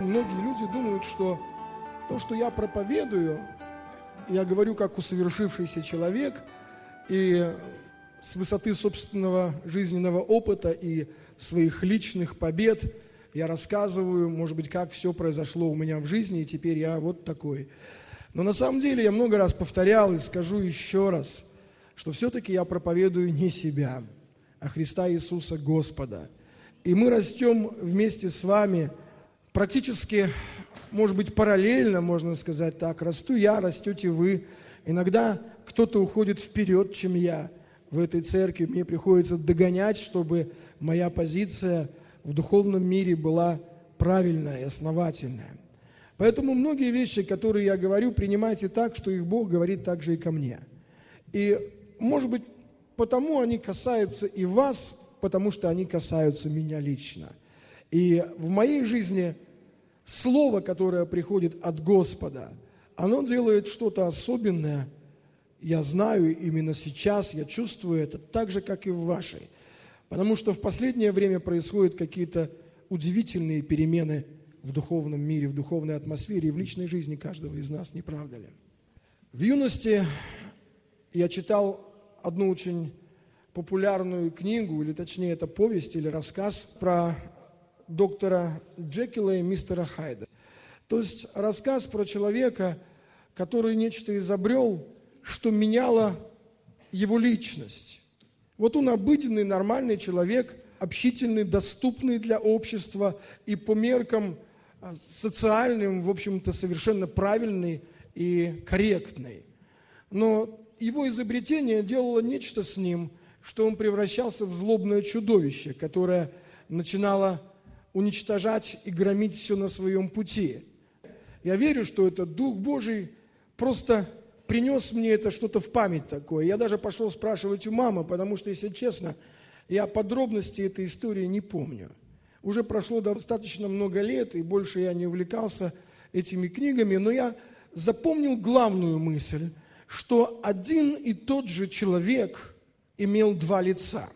Многие люди думают, что то, что я проповедую, я говорю как усовершившийся человек, и с высоты собственного жизненного опыта и своих личных побед я рассказываю, может быть, как все произошло у меня в жизни, и теперь я вот такой. Но на самом деле я много раз повторял и скажу еще раз, что все-таки я проповедую не себя, а Христа Иисуса Господа. И мы растем вместе с вами практически, может быть, параллельно, можно сказать так. Расту я, растете вы. Иногда кто-то уходит вперед, чем я в этой церкви. Мне приходится догонять, чтобы моя позиция в духовном мире была правильная и основательная. Поэтому многие вещи, которые я говорю, принимайте так, что их Бог говорит также и ко мне. И, может быть, потому они касаются и вас, потому что они касаются меня лично. И в моей жизни слово, которое приходит от Господа, оно делает что-то особенное. Я знаю именно сейчас, я чувствую это так же, как и в вашей. Потому что в последнее время происходят какие-то удивительные перемены в духовном мире, в духовной атмосфере и в личной жизни каждого из нас, не правда ли? В юности я читал одну очень популярную книгу, или точнее это повесть или рассказ про доктора Джекила и мистера Хайда. То есть рассказ про человека, который нечто изобрел, что меняло его личность. Вот он обыденный, нормальный человек, общительный, доступный для общества и по меркам социальным, в общем-то, совершенно правильный и корректный. Но его изобретение делало нечто с ним, что он превращался в злобное чудовище, которое начинало уничтожать и громить все на своем пути. Я верю, что это Дух Божий просто принес мне это что-то в память такое. Я даже пошел спрашивать у мамы, потому что, если честно, я подробностей этой истории не помню. Уже прошло достаточно много лет, и больше я не увлекался этими книгами, но я запомнил главную мысль, что один и тот же человек имел два лица.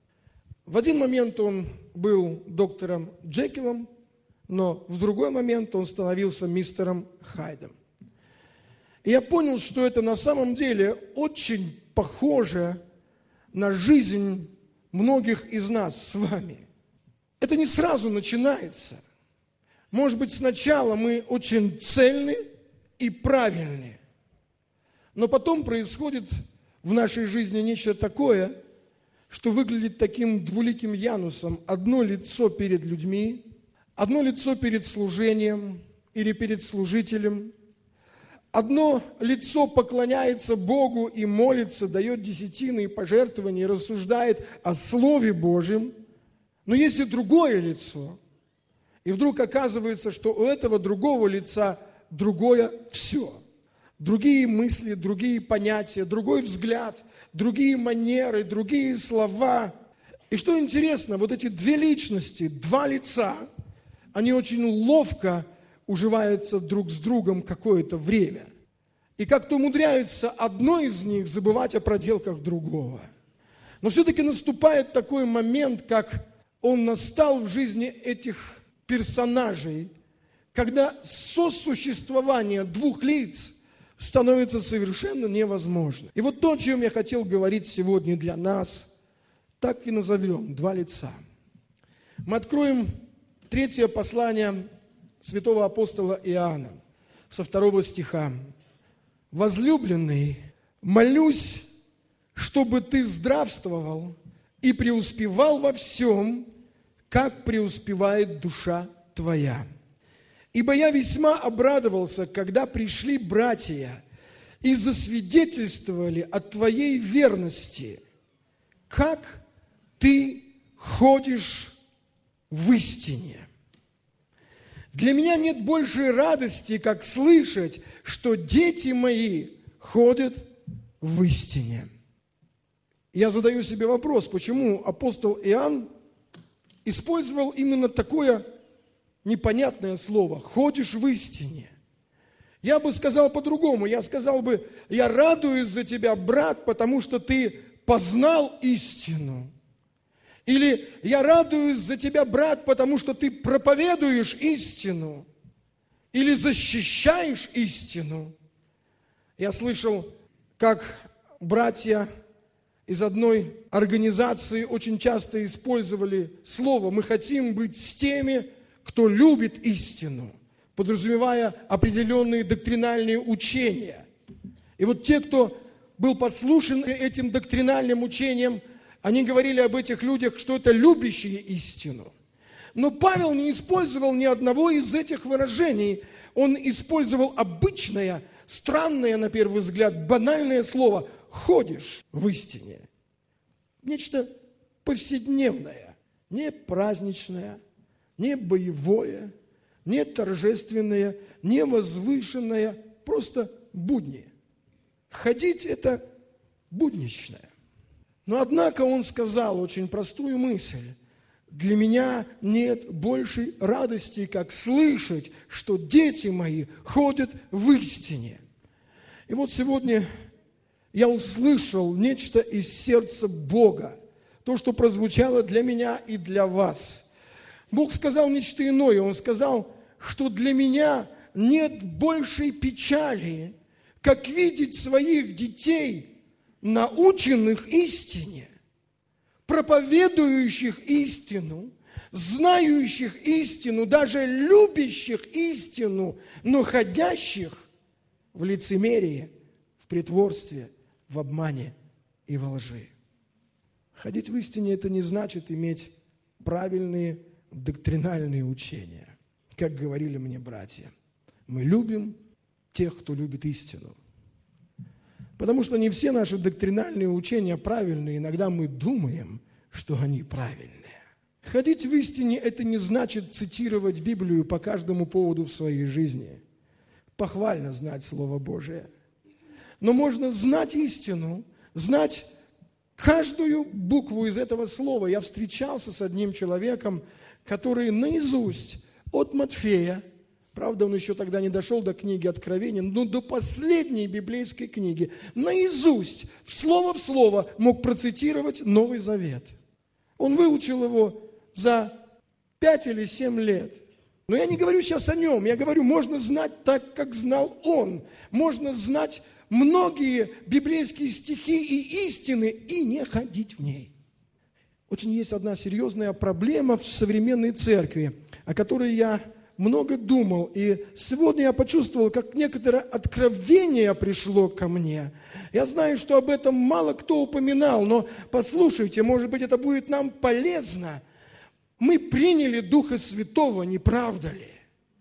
В один момент он был доктором Джекилом, но в другой момент он становился мистером Хайдом. И я понял, что это на самом деле очень похоже на жизнь многих из нас с вами. Это не сразу начинается. Может быть, сначала мы очень цельны и правильны, но потом происходит в нашей жизни нечто такое, что выглядит таким двуликим Янусом. Одно лицо перед людьми, одно лицо перед служением или перед служителем. Одно лицо поклоняется Богу и молится, дает десятины и пожертвования, и рассуждает о Слове Божьем. Но есть и другое лицо. И вдруг оказывается, что у этого другого лица другое все. Другие мысли, другие понятия, другой взгляд, другие манеры, другие слова. И что интересно, вот эти две личности, два лица, они очень ловко уживаются друг с другом какое-то время. И как-то умудряются одно из них забывать о проделках другого. Но все-таки наступает такой момент, как он настал в жизни этих персонажей, когда сосуществование двух лиц становится совершенно невозможно. И вот то, о чем я хотел говорить сегодня для нас, так и назовем «Два лица». Мы откроем 3 послание святого апостола Иоанна со 2 стиха. «Возлюбленный, молюсь, чтобы ты здравствовал и преуспевал во всем, как преуспевает душа твоя. Ибо я весьма обрадовался, когда пришли братья и засвидетельствовали о твоей верности, как ты ходишь в истине. Для меня нет большей радости, как слышать, что дети мои ходят в истине». Я задаю себе вопрос, почему апостол Иоанн использовал именно такое непонятное слово «ходишь в истине». Я бы сказал по-другому, я сказал бы: я радуюсь за тебя, брат, потому что ты познал истину. Или я радуюсь за тебя, брат, потому что ты проповедуешь истину. или защищаешь истину. Я слышал, как братья из одной организации очень часто использовали слово «мы хотим быть с теми, кто любит истину», подразумевая определенные доктринальные учения. И вот те, кто был послушен этим доктринальным учениям, они говорили об этих людях, что это любящие истину. Но Павел не использовал ни одного из этих выражений. Он использовал обычное, странное, на первый взгляд, банальное слово «ходишь в истине». Нечто повседневное, не праздничное, не боевое, не торжественное, не возвышенное, просто будни. Ходить – это будничное. Но однако он сказал очень простую мысль. Для меня нет большей радости, как слышать, что дети мои ходят в истине. И вот сегодня я услышал нечто из сердца Бога, то, что прозвучало для меня и для вас. Бог сказал нечто иное. Он сказал, что для меня нет большей печали, как видеть своих детей, наученных истине, проповедующих истину, знающих истину, даже любящих истину, но ходящих в лицемерии, в притворстве, в обмане и во лжи. Ходить в истине – это не значит иметь правильные доктринальные учения. Как говорили мне братья, мы любим тех, кто любит истину. Потому что не все наши доктринальные учения правильные. Иногда мы думаем, что они правильные. Ходить в истине – это не значит цитировать Библию по каждому поводу в своей жизни. Похвально знать Слово Божие. Но можно знать истину, знать каждую букву из этого слова. Я встречался с одним человеком, который наизусть от Матфея, правда, он еще тогда не дошел до книги Откровения, но до последней библейской книги, наизусть, слово в слово мог процитировать Новый Завет. Он выучил его за 5 или 7 лет. Но я не говорю сейчас о нем, я говорю, можно знать так, как знал он. Можно знать многие библейские стихи и истины и не ходить в ней. Очень есть одна серьезная проблема в современной церкви, о которой я много думал, и сегодня я почувствовал, как некоторое откровение пришло ко мне. Я знаю, что об этом мало кто упоминал, но послушайте, может быть, это будет нам полезно. Мы приняли Духа Святого, не правда ли?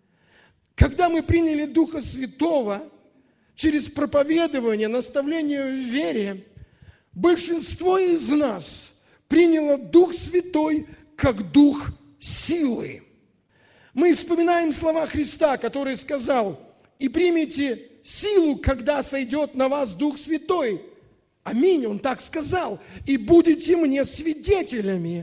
Когда мы приняли Духа Святого через проповедование, наставление в вере, большинство из нас приняло Дух Святой как Дух силы. Мы вспоминаем слова Христа, который сказал: «И примите силу, когда сойдет на вас Дух Святой». Аминь, Он так сказал. «И будете мне свидетелями».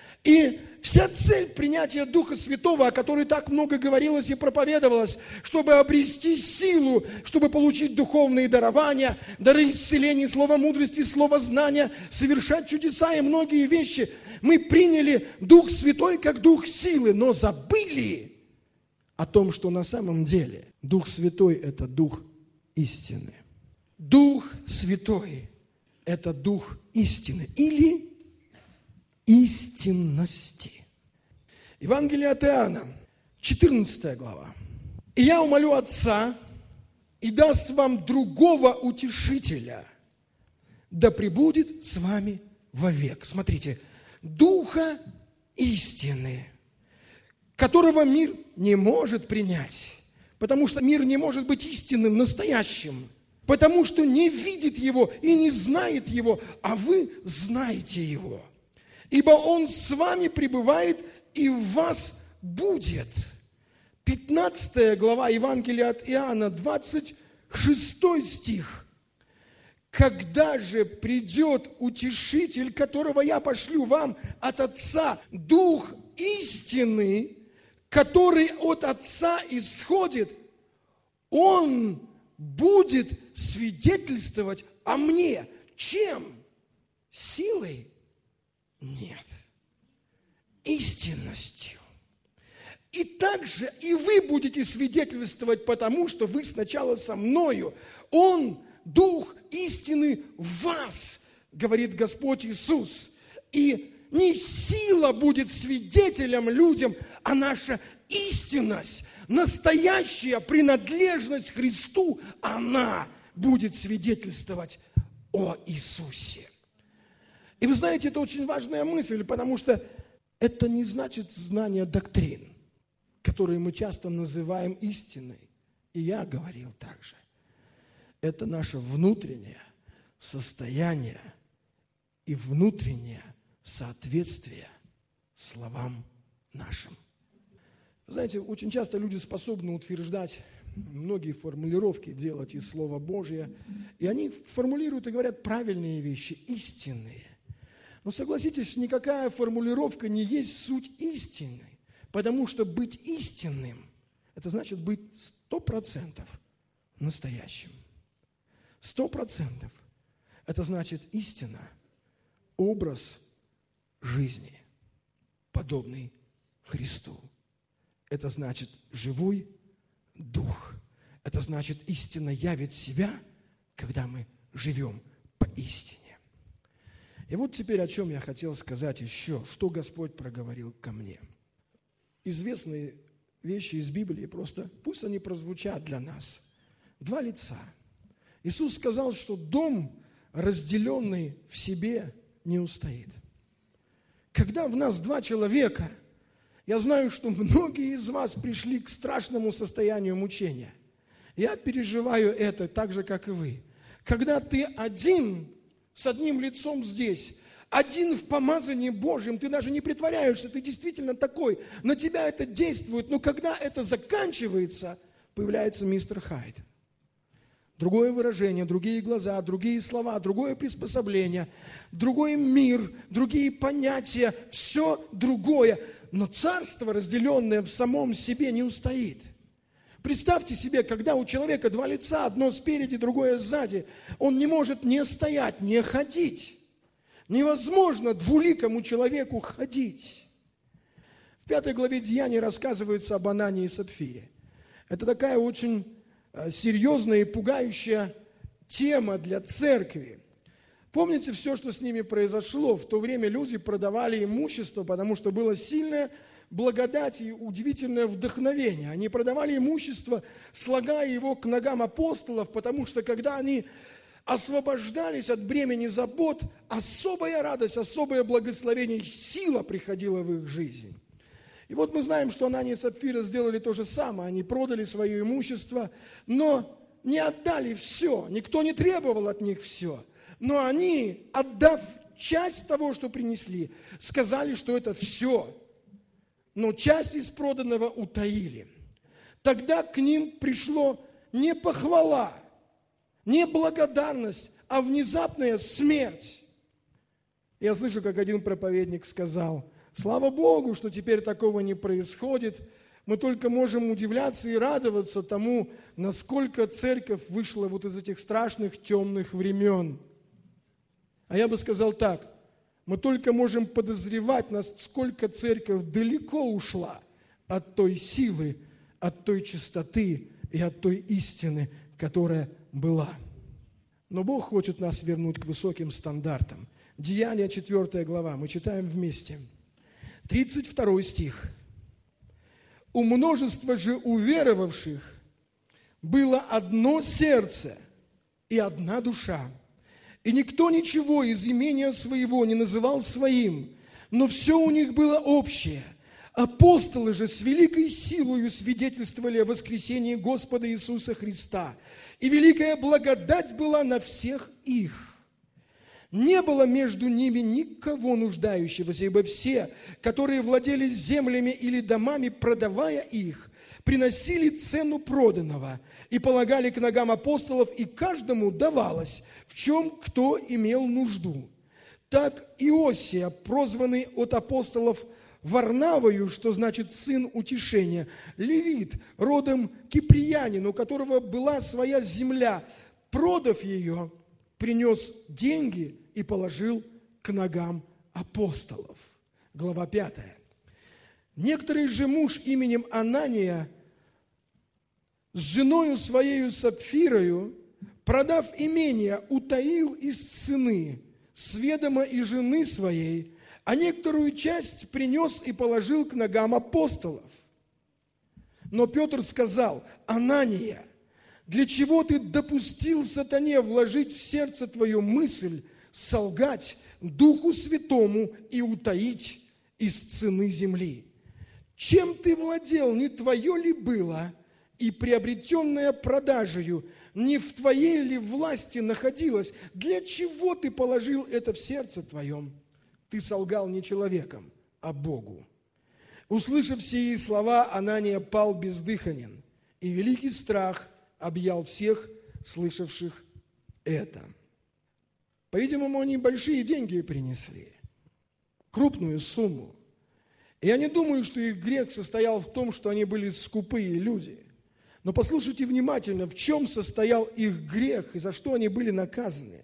И вся цель принятия Духа Святого, о которой так много говорилось и проповедовалось, чтобы обрести силу, чтобы получить духовные дарования, дары исцеления, слова мудрости, слова знания, совершать чудеса и многие вещи. Мы приняли Дух Святой как Дух силы, но забыли о том, что на самом деле Дух Святой – это Дух истины. Дух Святой – это Дух истины или истинности. Евангелие от Иоанна, 14 глава. «И я умолю Отца, и даст вам другого утешителя, да пребудет с вами вовек». Смотрите, Духа истины, которого мир не может принять, потому что мир не может быть истинным, настоящим, потому что не видит Его и не знает Его, а вы знаете Его. Ибо Он с вами пребывает и в вас будет. 15 глава Евангелия от Иоанна, 26 стих. «Когда же придет Утешитель, которого я пошлю вам от Отца, Дух истины, который от Отца исходит, Он будет свидетельствовать о мне». Чем? Силой? Нет. Истинностью. И также и вы будете свидетельствовать, потому что вы сначала со мною. Он, Дух истины в вас, говорит Господь Иисус. И не сила будет свидетелем людям, а наша истинность, настоящая принадлежность Христу, она будет свидетельствовать о Иисусе. И вы знаете, это очень важная мысль, потому что это не значит знание доктрин, которые мы часто называем истиной. И я говорил также. Это наше внутреннее состояние и внутреннее соответствие словам нашим. Знаете, очень часто люди способны утверждать, многие формулировки делать из Слова Божия, и они формулируют и говорят правильные вещи, истинные. Но согласитесь, никакая формулировка не есть суть истины, потому что быть истинным – это значит быть 100% настоящим. 100% – это значит истина, образ жизни, подобный Христу. Это значит живой дух. Это значит истина явит себя, когда мы живем по истине. И вот теперь о чем я хотел сказать еще, что Господь проговорил ко мне. Известные вещи из Библии, просто пусть они прозвучат для нас. Два лица. Иисус сказал, что дом, разделенный в себе, не устоит. Когда в нас два человека, я знаю, что многие из вас пришли к страшному состоянию мучения. Я переживаю это так же, как и вы. Когда ты один, с одним лицом здесь, один в помазании Божьем, ты даже не притворяешься, ты действительно такой, на тебя это действует, но когда это заканчивается, появляется мистер Хайд. Другое выражение, другие глаза, другие слова, другое приспособление, другой мир, другие понятия, все другое. Но царство, разделенное в самом себе, не устоит. Представьте себе, когда у человека два лица, одно спереди, другое сзади, он не может не стоять, не ходить. Невозможно двуликому человеку ходить. В 5 главе Деяний рассказывается об Анании и Сапфире. Это такая очень серьезная и пугающая тема для церкви. Помните все, что с ними произошло? В то время люди продавали имущество, потому что было сильное благодать и удивительное вдохновение. Они продавали имущество, слагая его к ногам апостолов, потому что когда они освобождались от бремени забот, особая радость, особое благословение и сила приходила в их жизнь. И вот мы знаем, что Анания и Сапфира сделали то же самое. Они продали свое имущество, но не отдали все. Никто не требовал от них все. Но они, отдав часть того, что принесли, сказали, что это все. Но часть из проданного утаили. Тогда к ним пришло не похвала, не благодарность, а внезапная смерть. Я слышу, как один проповедник сказал: слава Богу, что теперь такого не происходит. Мы только можем удивляться и радоваться тому, насколько церковь вышла вот из этих страшных темных времен. А я бы сказал так: мы только можем подозревать, насколько церковь далеко ушла от той силы, от той чистоты и от той истины, которая была. Но Бог хочет нас вернуть к высоким стандартам. Деяния, 4 глава, мы читаем вместе. 32 стих. «У множества же уверовавших было одно сердце и одна душа. И никто ничего из имения своего не называл своим, но все у них было общее. Апостолы же с великой силою свидетельствовали о воскресении Господа Иисуса Христа, и великая благодать была на всех их. Не было между ними никого нуждающегося, ибо все, которые владели землями или домами, продавая их, приносили цену проданного и полагали к ногам апостолов, и каждому давалось, в чем кто имел нужду. Так Иосия, прозванный от апостолов Варнавою, что значит сын утешения, левит, родом киприянин, у которого была своя земля, продав ее, принес деньги и положил к ногам апостолов». Глава 5. Некоторый же муж именем Анания с женою своею Сапфирою, продав имение, утаил из цены с ведома и жены своей, а некоторую часть принес и положил к ногам апостолов. Но Петр сказал: Анания, для чего ты допустил сатане вложить в сердце твою мысль солгать Духу Святому и утаить из цены земли? Чем ты владел, не твое ли было, и приобретенное продажею не в твоей ли власти находилось? Для чего ты положил это в сердце твоем? Ты солгал не человеком, а Богу. Услышав сии слова, Анания пал бездыханен, и великий страх объял всех, слышавших это. По-видимому, они большие деньги принесли, крупную сумму. И я не думаю, что их грех состоял в том, что они были скупые люди. Но послушайте внимательно, в чем состоял их грех и за что они были наказаны.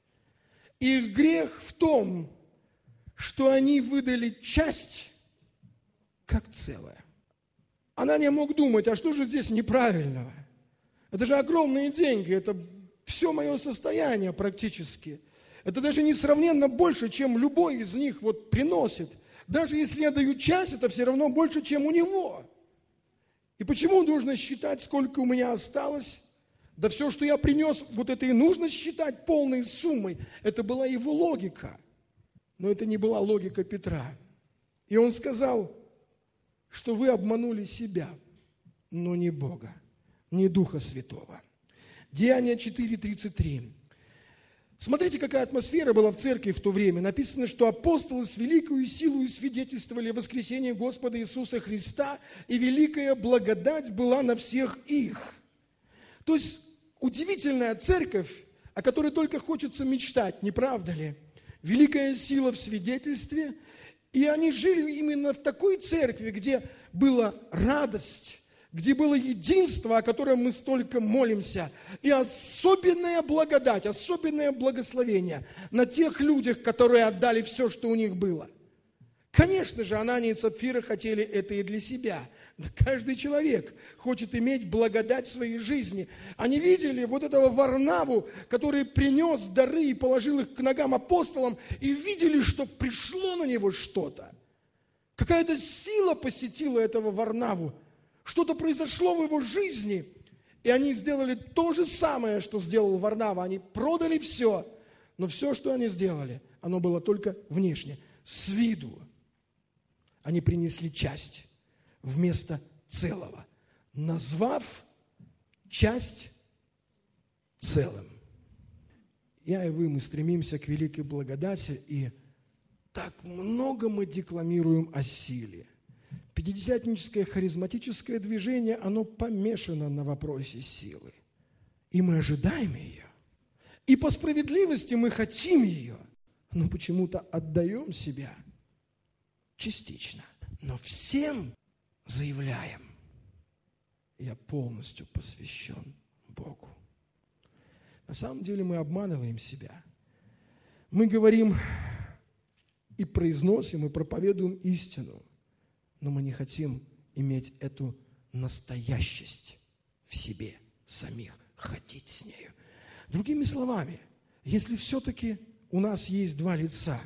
Их грех в том, что они выдали часть как целое. Анания мог думать: а что же здесь неправильного? Это же огромные деньги, это все мое состояние практически. Это даже несравненно больше, чем любой из них приносит. Даже если я даю часть, это все равно больше, чем у него. И почему нужно считать, сколько у меня осталось? Да все, что я принес, это и нужно считать полной суммой. Это была его логика. Но это не была логика Петра. И он сказал, что вы обманули себя, но не Бога, не Духа Святого. Деяния 4:33. Смотрите, какая атмосфера была в церкви в то время. Написано, что апостолы с великою силою свидетельствовали о воскресении Господа Иисуса Христа, и великая благодать была на всех их. То есть удивительная церковь, о которой только хочется мечтать, не правда ли? Великая сила в свидетельстве, и они жили именно в такой церкви, где была радость, где было единство, о котором мы столько молимся, и особенная благодать, особенное благословение на тех людях, которые отдали все, что у них было. Конечно же, Анания и Сапфира хотели это и для себя. Да каждый человек хочет иметь благодать в своей жизни. Они видели этого Варнаву, который принес дары и положил их к ногам апостолам, и видели, что пришло на него что-то. Какая-то сила посетила этого Варнаву. Что-то произошло в его жизни, и они сделали то же самое, что сделал Варнава. Они продали все, но все, что они сделали, оно было только внешне, с виду. Они принесли часть вместо целого, назвав часть целым. Я и вы, мы стремимся к великой благодати, и так много мы декламируем о силе. Пятидесятническое харизматическое движение, оно помешано на вопросе силы. И мы ожидаем ее. И по справедливости мы хотим ее, но почему-то отдаем себя частично. Но всем заявляем: я полностью посвящен Богу. На самом деле мы обманываем себя. Мы говорим и произносим, и проповедуем истину, но мы не хотим иметь эту настоящесть в себе самих, ходить с нею. Другими словами, если все-таки у нас есть два лица,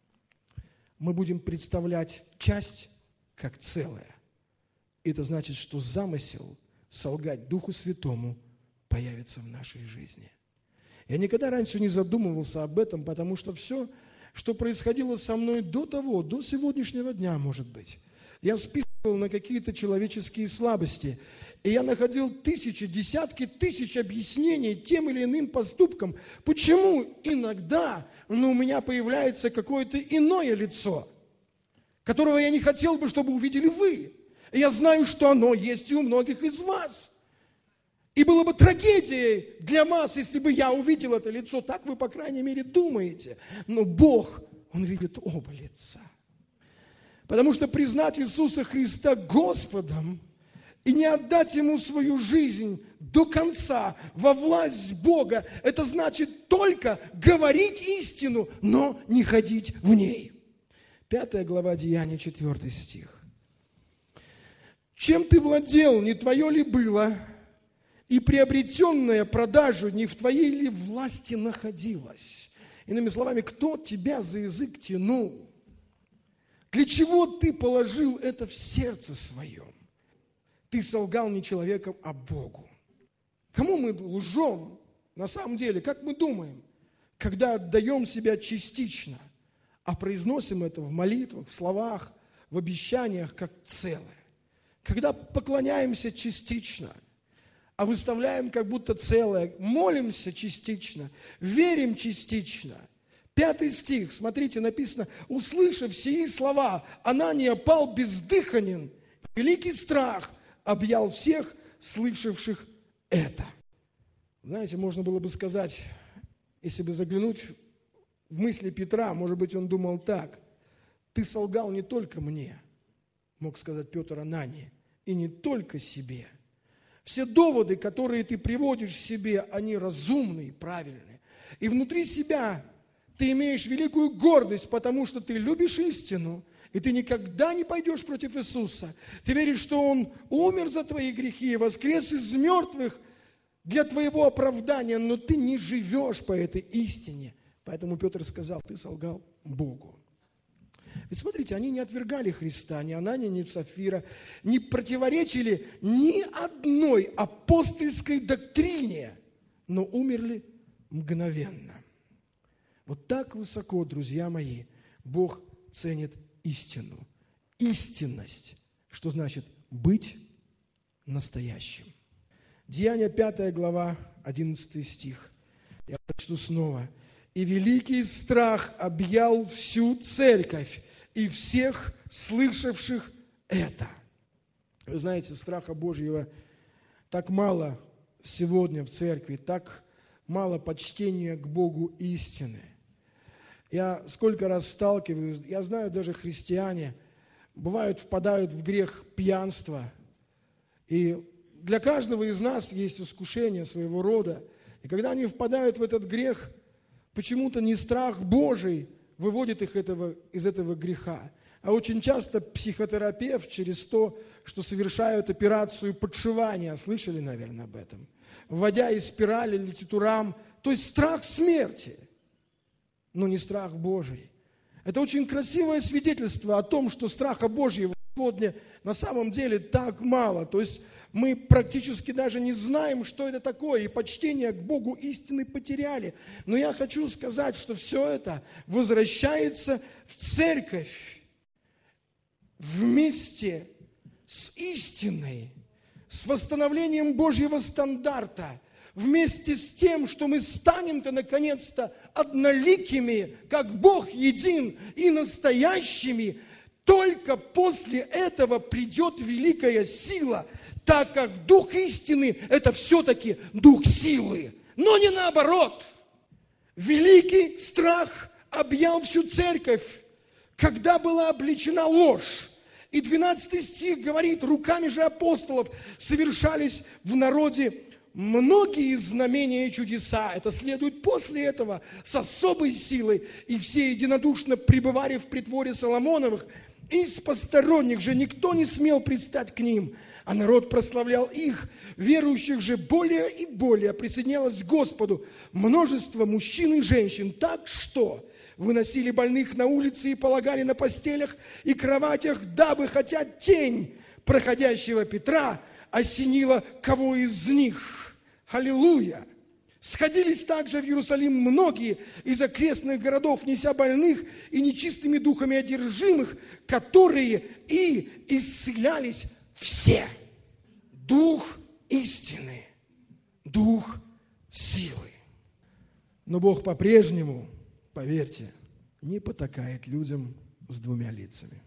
мы будем представлять часть как целое. Это значит, что замысел солгать Духу Святому появится в нашей жизни. Я никогда раньше не задумывался об этом, потому что все, что происходило со мной до сегодняшнего дня, может быть, я списывал на какие-то человеческие слабости. И я находил десятки тысяч объяснений тем или иным поступкам, почему иногда у меня появляется какое-то иное лицо, которого я не хотел бы, чтобы увидели вы. И я знаю, что оно есть и у многих из вас. И было бы трагедией для вас, если бы я увидел это лицо. Так вы, по крайней мере, думаете. Но Бог, Он видит оба лица. Потому что признать Иисуса Христа Господом и не отдать Ему свою жизнь до конца во власть Бога, это значит только говорить истину, но не ходить в ней. 5 глава Деяния, 4 стих. Чем ты владел, не твое ли было, и приобретенное продажу не в твоей ли власти находилось? Иными словами, кто тебя за язык тянул? Для чего ты положил это в сердце своем? Ты солгал не человеком, а Богу. Кому мы лжем на самом деле? Как мы думаем? Когда отдаем себя частично, а произносим это в молитвах, в словах, в обещаниях как целое. Когда поклоняемся частично, а выставляем как будто целое, молимся частично, верим частично. 5 стих, смотрите, написано: «Услышав сии слова, Анания пал бездыханен, великий страх объял всех, слышавших это». Знаете, можно было бы сказать, если бы заглянуть в мысли Петра, может быть, он думал так: «Ты солгал не только мне», мог сказать Петр Анании, «и не только себе. Все доводы, которые ты приводишь себе, они разумные, правильные. И внутри себя ты имеешь великую гордость, потому что ты любишь истину, и ты никогда не пойдешь против Иисуса. Ты веришь, что Он умер за твои грехи и воскрес из мертвых для твоего оправдания, но ты не живешь по этой истине». Поэтому Петр сказал: «Ты солгал Богу». Ведь смотрите, они не отвергали Христа, ни Анания, ни Сапфира, не противоречили ни одной апостольской доктрине, но умерли мгновенно. Вот так высоко, друзья мои, Бог ценит истину. Истинность, что значит быть настоящим. Деяния 5 глава, 11 стих. Я прочту снова. «И великий страх объял всю церковь и всех слышавших это». Вы знаете, страха Божьего так мало сегодня в церкви, так мало почтения к Богу истины. Я сколько раз сталкиваюсь, я знаю, даже христиане бывают, впадают в грех пьянства. И для каждого из нас есть искушение своего рода. И когда они впадают в этот грех, почему-то не страх Божий выводит их из этого греха. А очень часто психотерапевт через то, что совершают операцию подшивания, слышали, наверное, об этом, вводя из спирали лититурам, то есть страх смерти, но не страх Божий. Это очень красивое свидетельство о том, что страха Божьего сегодня на самом деле так мало. То есть мы практически даже не знаем, что это такое, и почтение к Богу истины потеряли. Но я хочу сказать, что все это возвращается в церковь вместе с истиной, с восстановлением Божьего стандарта, вместе с тем, что мы станем-то наконец-то одноликими, как Бог един, и настоящими. Только после этого придет великая сила, так как Дух истины – это все-таки Дух силы, но не наоборот. Великий страх объял всю церковь, когда была обличена ложь. И 12 стих говорит: «Руками же апостолов совершались в народе многие знамения и чудеса». Это следует после этого с особой силой. «И все единодушно пребывали в притворе Соломоновых, из посторонних же никто не смел пристать к ним. А народ прославлял их, верующих же более и более присоединялось к Господу множество мужчин и женщин, так что выносили больных на улице и полагали на постелях и кроватях, дабы хотя тень проходящего Петра осенила кого из них». Аллилуйя! Сходились также в Иерусалим многие из окрестных городов, неся больных и нечистыми духами одержимых, которые и исцелялись все. Дух истины, дух силы. Но Бог по-прежнему, поверьте, не потакает людям с двумя лицами.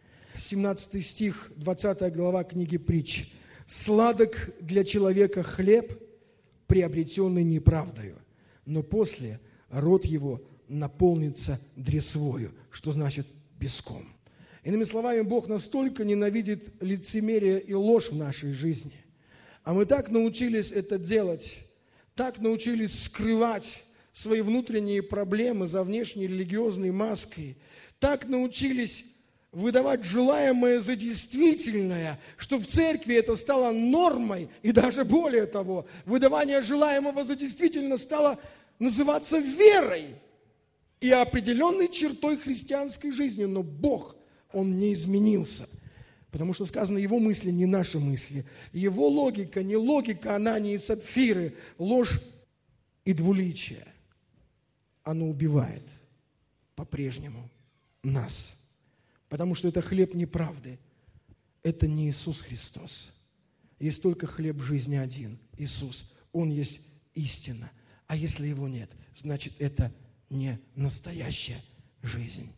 17 стих, 20 глава книги Притч. «Сладок для человека хлеб, приобретенный неправдою, но после рот его наполнится дресвою», что значит песком. Иными словами, Бог настолько ненавидит лицемерие и ложь в нашей жизни. А мы так научились это делать, так научились скрывать свои внутренние проблемы за внешней религиозной маской, так научились выдавать желаемое за действительное, что в церкви это стало нормой, и даже более того, выдавание желаемого за действительное стало называться верой и определенной чертой христианской жизни. Но Бог, Он не изменился, потому что сказано, Его мысли не наши мысли. Его логика не логика Анании и Сапфиры, ложь и двуличие. Оно убивает по-прежнему нас. Потому что это хлеб неправды. Это не Иисус Христос. Есть только хлеб жизни один. Иисус. Он есть истина. А если Его нет, значит, это не настоящая жизнь.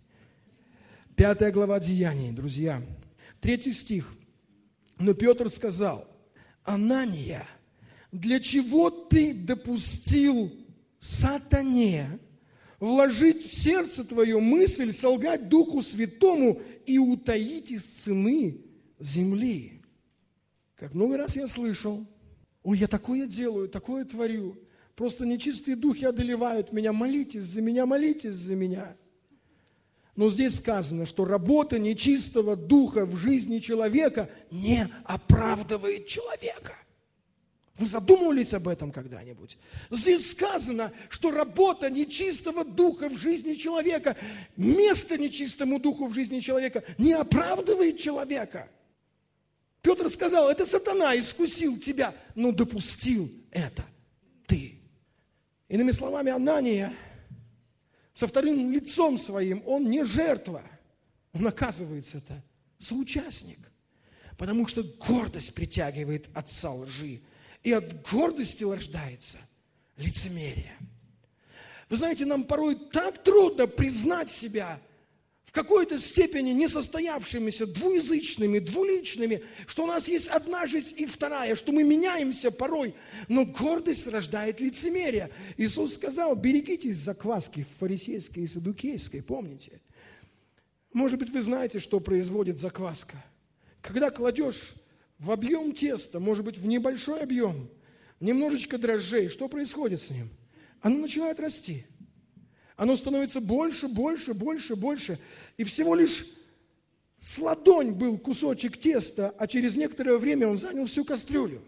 5 глава Деяний, друзья. 3 стих. Но Петр сказал: Анания, для чего ты допустил сатане вложить в сердце твое мысль солгать Духу Святому и утаить из цены земли? Как много раз я слышал: ой, я такое делаю, такое творю, просто нечистые духи одолевают меня, молитесь за меня, молитесь за меня. Но здесь сказано, что работа нечистого духа в жизни человека не оправдывает человека. Вы задумывались об этом когда-нибудь? Здесь сказано, что работа нечистого духа в жизни человека, место нечистому духу в жизни человека не оправдывает человека. Петр сказал: это сатана искусил тебя, но допустил это ты. Иными словами, Анания со вторым лицом своим, он не жертва, он, оказывается, это соучастник. Потому что гордость притягивает отца лжи. И от гордости рождается лицемерие. Вы знаете, нам порой так трудно признать себя в какой-то степени несостоявшимися, двуязычными, двуличными, что у нас есть одна жизнь и вторая, что мы меняемся порой, но гордость рождает лицемерие. Иисус сказал: берегитесь закваски фарисейской и саддукейской, помните? Может быть, вы знаете, что производит закваска. Когда кладешь в объем теста, может быть, в небольшой объем, немножечко дрожжей, что происходит с ним? Оно начинает расти. Оно становится больше, больше, больше, больше. И всего лишь с ладонь был кусочек теста, а через некоторое время он занял всю кастрюлю.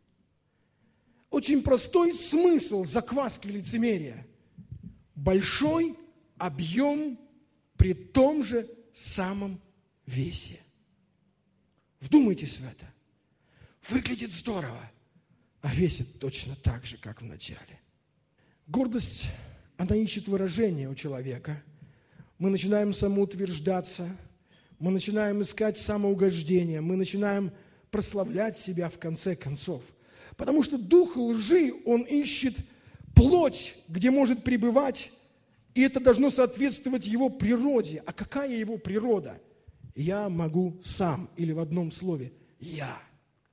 Очень простой смысл закваски лицемерия. Большой объем при том же самом весе. Вдумайтесь в это. Выглядит здорово, а весит точно так же, как в начале. Гордость, она ищет выражение у человека. Мы начинаем самоутверждаться, мы начинаем искать самоугождение, мы начинаем прославлять себя в конце концов. Потому что дух лжи, он ищет плоть, где может пребывать, и это должно соответствовать его природе. А какая его природа? Я могу сам, или в одном слове «я».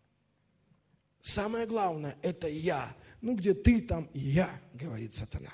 Самое главное – это «я». Ну, где ты, там и я, говорит сатана.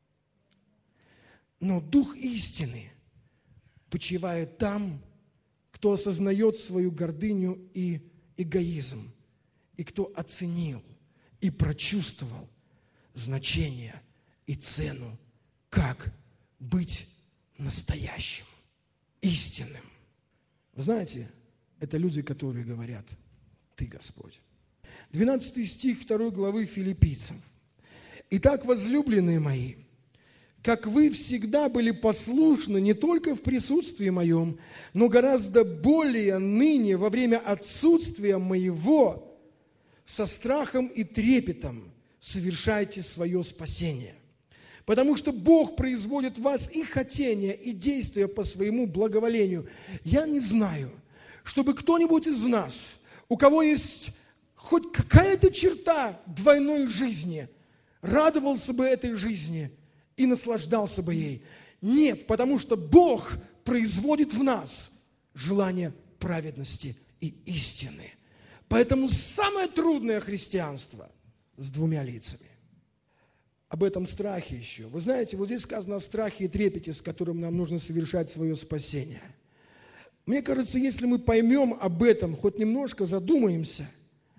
Но дух истины почивает там, кто осознает свою гордыню и эгоизм, и кто оценил и прочувствовал значение и цену, как быть настоящим, истинным. Вы знаете, это люди, которые говорят: «Ты Господь». 12 стих 2 главы Филиппийцам. «Итак, возлюбленные мои, как вы всегда были послушны не только в присутствии моем, но гораздо более ныне во время отсутствия моего, со страхом и трепетом совершайте свое спасение. Потому что Бог производит в вас и хотение, и действия по своему благоволению. Я не знаю, чтобы кто-нибудь из нас, у кого есть хоть какая-то черта двойной жизни, радовался бы этой жизни и наслаждался бы ей. Нет, потому что Бог производит в нас желание праведности и истины. Поэтому самое трудное христианство с двумя лицами. Об этом страхе еще. Вы знаете, вот здесь сказано о страхе и трепете, с которым нам нужно совершать свое спасение. Мне кажется, если мы поймем об этом, хоть немножко задумаемся,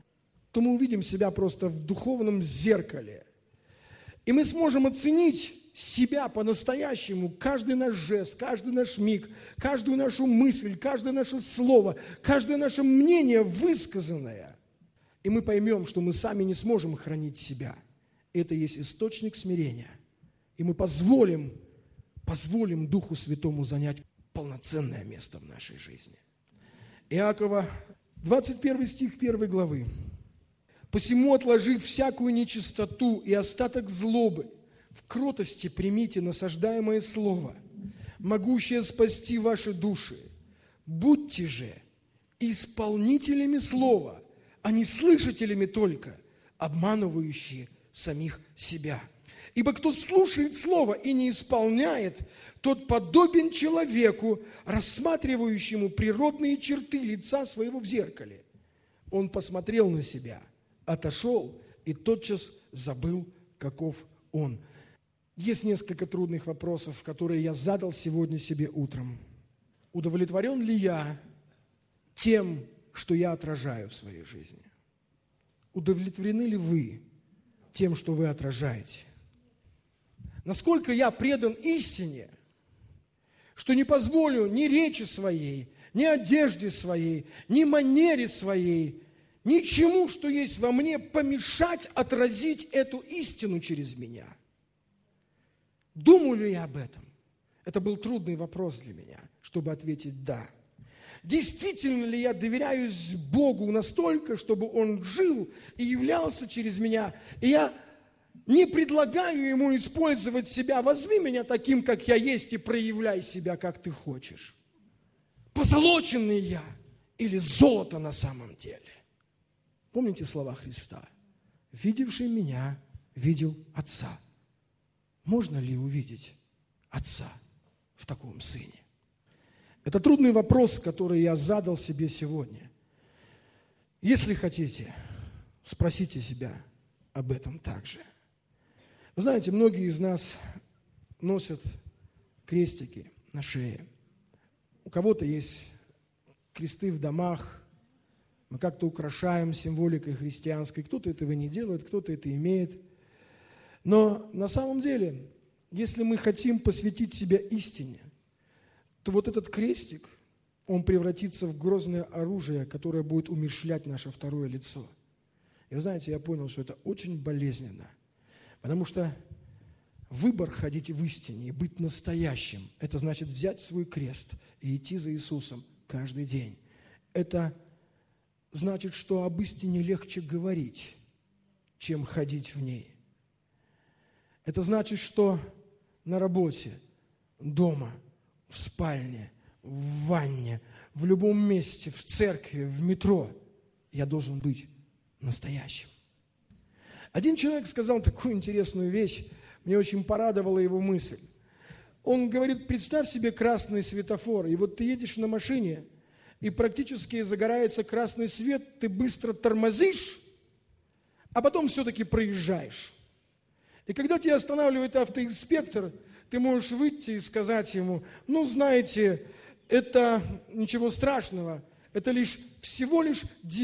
то мы увидим себя просто в духовном зеркале. И мы сможем оценить себя по-настоящему, каждый наш жест, каждый наш миг, каждую нашу мысль, каждое наше слово, каждое наше мнение высказанное. И мы поймем, что мы сами не сможем хранить себя. Это есть источник смирения. И мы позволим Духу Святому занять полноценное место в нашей жизни. Иакова, 21 стих 1 главы. «Посему, отложив всякую нечистоту и остаток злобы, в кротости примите насаждаемое слово, могущее спасти ваши души. Будьте же исполнителями слова, а не слышателями только, обманывающие самих себя. Ибо кто слушает слово и не исполняет, тот подобен человеку, рассматривающему природные черты лица своего в зеркале. Он посмотрел на себя, отошел и тотчас забыл, каков он». Есть несколько трудных вопросов, которые я задал сегодня себе утром. Удовлетворен ли я тем, что я отражаю в своей жизни? Удовлетворены ли вы тем, что вы отражаете? Насколько я предан истине, что не позволю ни речи своей, ни одежде своей, ни манере своей, ничему, что есть во мне, помешать отразить эту истину через меня? Думаю ли я об этом? Это был трудный вопрос для меня, чтобы ответить «да». Действительно ли я доверяюсь Богу настолько, чтобы Он жил и являлся через меня, и я не предлагаю Ему использовать себя. Возьми меня таким, как я есть, и проявляй себя, как ты хочешь. Позолоченный я или золото на самом деле? Помните слова Христа? Видевший меня, видел Отца. Можно ли увидеть Отца в таком Сыне? Это трудный вопрос, который я задал себе сегодня. Если хотите, спросите себя об этом также. Вы знаете, многие из нас носят крестики на шее. У кого-то есть кресты в домах. Мы как-то украшаем символикой христианской. Кто-то этого не делает, кто-то это имеет. Но на самом деле, если мы хотим посвятить себя истине, то вот этот крестик, он превратится в грозное оружие, которое будет умерщвлять наше второе лицо. И вы знаете, я понял, что это очень болезненно. Потому что выбор ходить в истине и быть настоящим, это значит взять свой крест и идти за Иисусом каждый день. Это значит, что об истине легче говорить, чем ходить в ней. Это значит, что на работе, дома, в спальне, в ванне, в любом месте, в церкви, в метро я должен быть настоящим. Один человек сказал такую интересную вещь, мне очень порадовала его мысль. Он говорит, представь себе красный светофор, и вот ты едешь на машине, и практически загорается красный свет, ты быстро тормозишь, а потом все-таки проезжаешь. И когда тебя останавливает автоинспектор, ты можешь выйти и сказать ему, ну, знаете, это ничего страшного, это всего лишь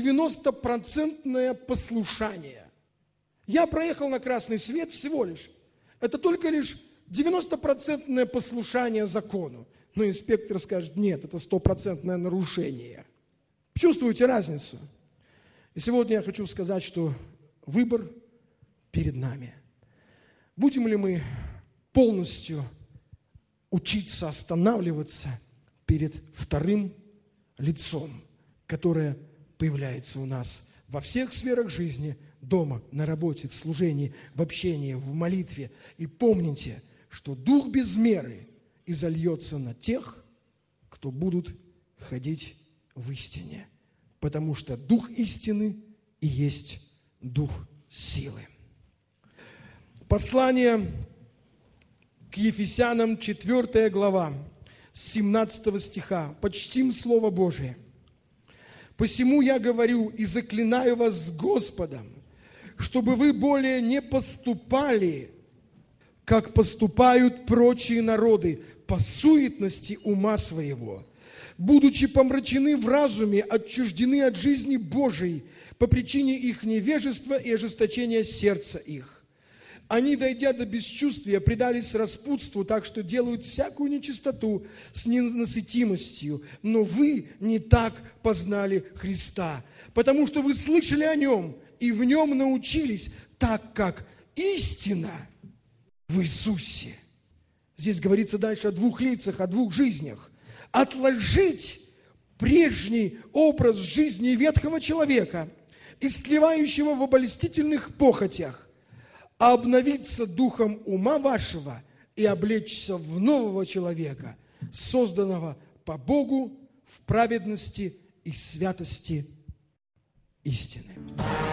90% послушание. Я проехал на красный свет всего лишь. Это только лишь 90% послушание закону. Но инспектор скажет, нет, это 100% нарушение. Чувствуете разницу? И сегодня я хочу сказать, что выбор перед нами. Будем ли мы полностью учиться останавливаться перед вторым лицом, которое появляется у нас во всех сферах жизни, дома, на работе, в служении, в общении, в молитве. И помните, что Дух без меры изольется на тех, кто будут ходить в истине. Потому что Дух истины и есть Дух силы. Послание к Ефесянам, 4 глава, с 17 стиха. Почтим Слово Божие. «Посему я говорю и заклинаю вас с Господом, чтобы вы более не поступали, как поступают прочие народы, по суетности ума своего, будучи помрачены в разуме, отчуждены от жизни Божией по причине их невежества и ожесточения сердца их. Они, дойдя до бесчувствия, предались распутству, так что делают всякую нечистоту с ненасытимостью. Но вы не так познали Христа, потому что вы слышали о Нем и в Нем научились, так как истина в Иисусе. Здесь говорится дальше о двух лицах, о двух жизнях. Отложить прежний образ жизни ветхого человека, истлевающего в обольстительных похотях, а обновиться духом ума вашего и облечься в нового человека, созданного по Богу в праведности и святости истины.